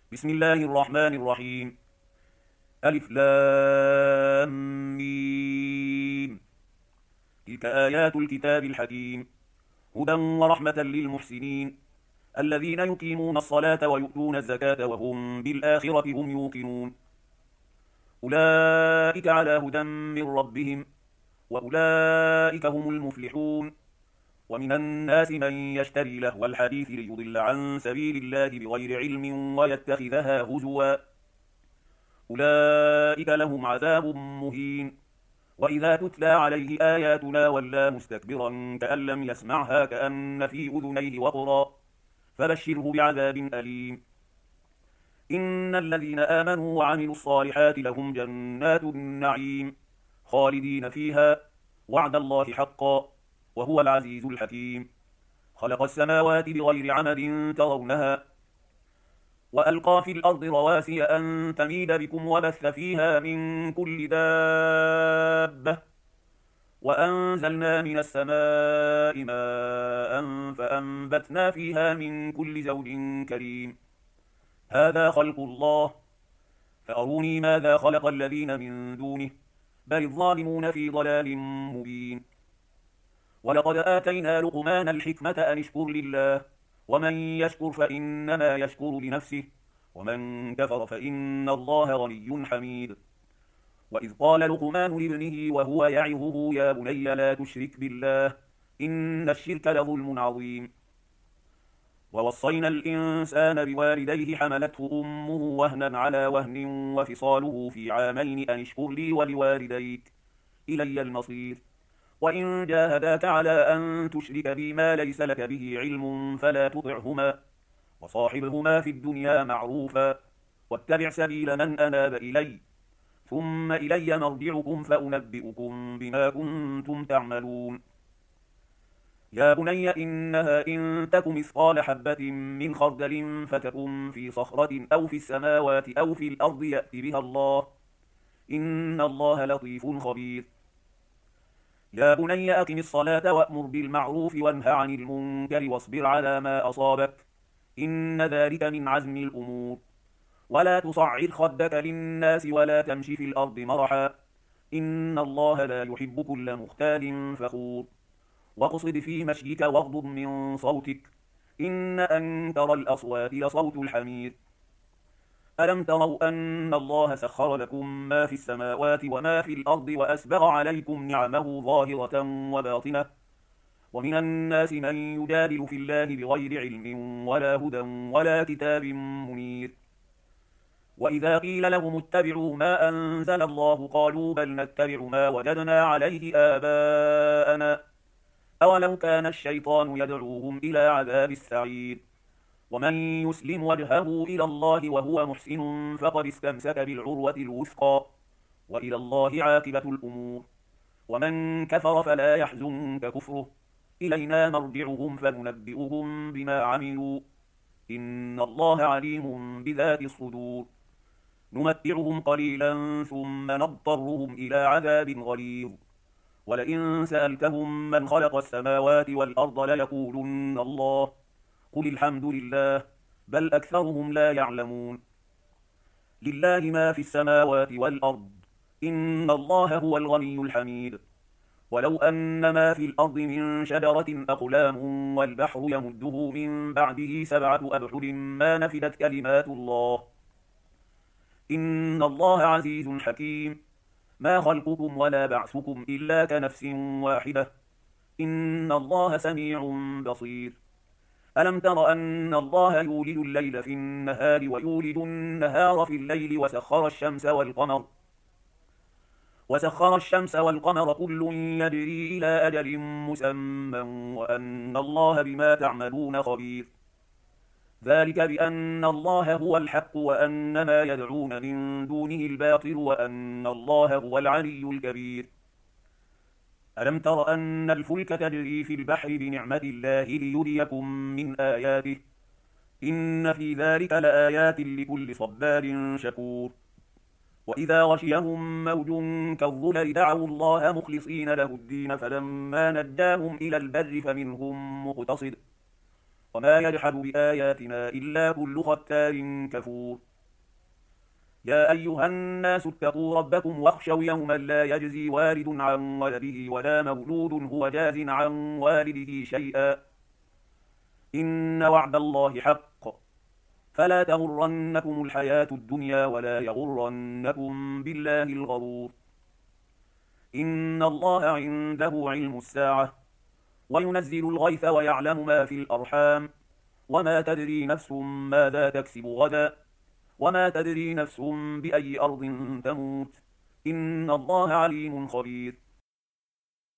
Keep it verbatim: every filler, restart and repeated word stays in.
بسم الله الرحمن الرحيم. ألف لام ميم. تلك آيات الكتاب الحكيم، هدى ورحمة للمحسنين الذين يقيمون الصلاة ويؤتون الزكاة وهم بالآخرة هم يوقنون. أولئك على هدى من ربهم وأولئك هم المفلحون. ومن الناس من يشتري لهو الحديث ليضل عن سبيل الله بغير علم ويتخذها هزوا، أولئك لهم عذاب مهين. وإذا تتلى عليه آياتنا ولى مستكبرا كأن لم يسمعها كأن في أذنيه وقرا، فبشره بعذاب أليم. إن الذين آمنوا وعملوا الصالحات لهم جنات النعيم خالدين فيها، وعد الله حقا، وهو العزيز الحكيم. خلق السماوات بغير عمد ترونها، وألقى في الأرض رواسي أن تميد بكم وبث فيها من كل دابة، وأنزلنا من السماء ماء فأنبتنا فيها من كل زوج كريم. هذا خلق الله، فأروني ماذا خلق الذين من دونه، بل الظالمون في ضلال مبين. ولقد آتينا لقمان الحكمة أن اشكر لله، ومن يشكر فإنما يشكر لنفسه، ومن كفر فإن الله غني حميد. وإذ قال لقمان لابنه وهو يعظه يا بني لا تشرك بالله إن الشرك لظلم عظيم. ووصينا الإنسان بوالديه حملته أمه وهنا على وهن وفصاله في عامين أن اشكر لي ولوالديك إلي المصير. وإن جاهداك على أن تشرك بي ما ليس لك به علم فلا تطعهما، وصاحبهما في الدنيا معروفا، واتبع سبيل من أناب إلي، ثم إلي مرجعكم فأنبئكم بما كنتم تعملون. يا بني إنها إن تك مثقال حبة من خردل فتكن في صخرة أو في السماوات أو في الأرض يأت بها الله، إن الله لطيف خبير. يا بني أقم الصلاة وأمر بالمعروف وانه عن المنكر واصبر على ما أصابك، إن ذلك من عزم الأمور. ولا تصعر خدك للناس ولا تمش في الأرض مرحا، إن الله لا يحب كل مختال فخور. واقصد في مشيك واغضض من صوتك، إن أنكر الأصوات لصوت الحمير. ألم تروا أن الله سخر لكم ما في السماوات وما في الأرض وأسبغ عليكم نعمه ظاهرة وباطنة، ومن الناس من يجادل في الله بغير علم ولا هدى ولا كتاب منير. وإذا قيل لهم اتبعوا ما أنزل الله قالوا بل نتبع ما وجدنا عليه آباءنا، أولو كان الشيطان يدعوهم إلى عذاب السعير. ومن يسلم وجهه إلى الله وهو محسن فقد استمسك بالعروة الوثقى، وإلى الله عاقبة الأمور. ومن كفر فلا يحزنك كفره، إلينا مرجعهم فننبئهم بما عملوا، إن الله عليم بذات الصدور. نمتعهم قليلا ثم نضطرهم إلى عذاب غليظ، ولئن سألتهم من خلق السماوات والأرض ليقولن الله، قل الحمد لله، بل أكثرهم لا يعلمون. لله ما في السماوات والأرض، إن الله هو الغني الحميد. ولو أن ما في الأرض من شجرة أقلام والبحر يمده من بعده سبعة أبحر ما نفدت كلمات الله، إن الله عزيز حكيم. ما خلقكم ولا بعثكم إلا كنفس واحدة، إن الله سميع بصير. ألم تر أن الله يولد الليل في النهار ويولد النهار في الليل وسخر الشمس والقمر وسخر الشمس والقمر كل يجري إلى أجل مسمى وأن الله بما تعملون خبير. ذلك بأن الله هو الحق وأن ما يدعون من دونه الباطل وأن الله هو العلي الكبير. ألم تر أن الفلك تجري في البحر بنعمة الله ليريكم من آياته، إن في ذلك لآيات لكل صبار شكور. وإذا غشيهم موج كالظلل دعوا الله مخلصين له الدين فلما نجاهم إلى البر فمنهم مقتصد وما يجحد بآياتنا إلا كل ختار كفور يا أيها الناس اتقوا ربكم واخشوا يوما لا يجزي والد عن ولده ولا مولود هو جاز عن والده شيئا إن وعد الله حق فلا تغرنكم الحياة الدنيا ولا يغرنكم بالله الغرور إن الله عنده علم الساعة وينزل الغيث ويعلم ما في الأرحام وما تدري نفس ماذا تكسب غدا وما تدري نفس بأي أرض تموت إن الله عليم خبير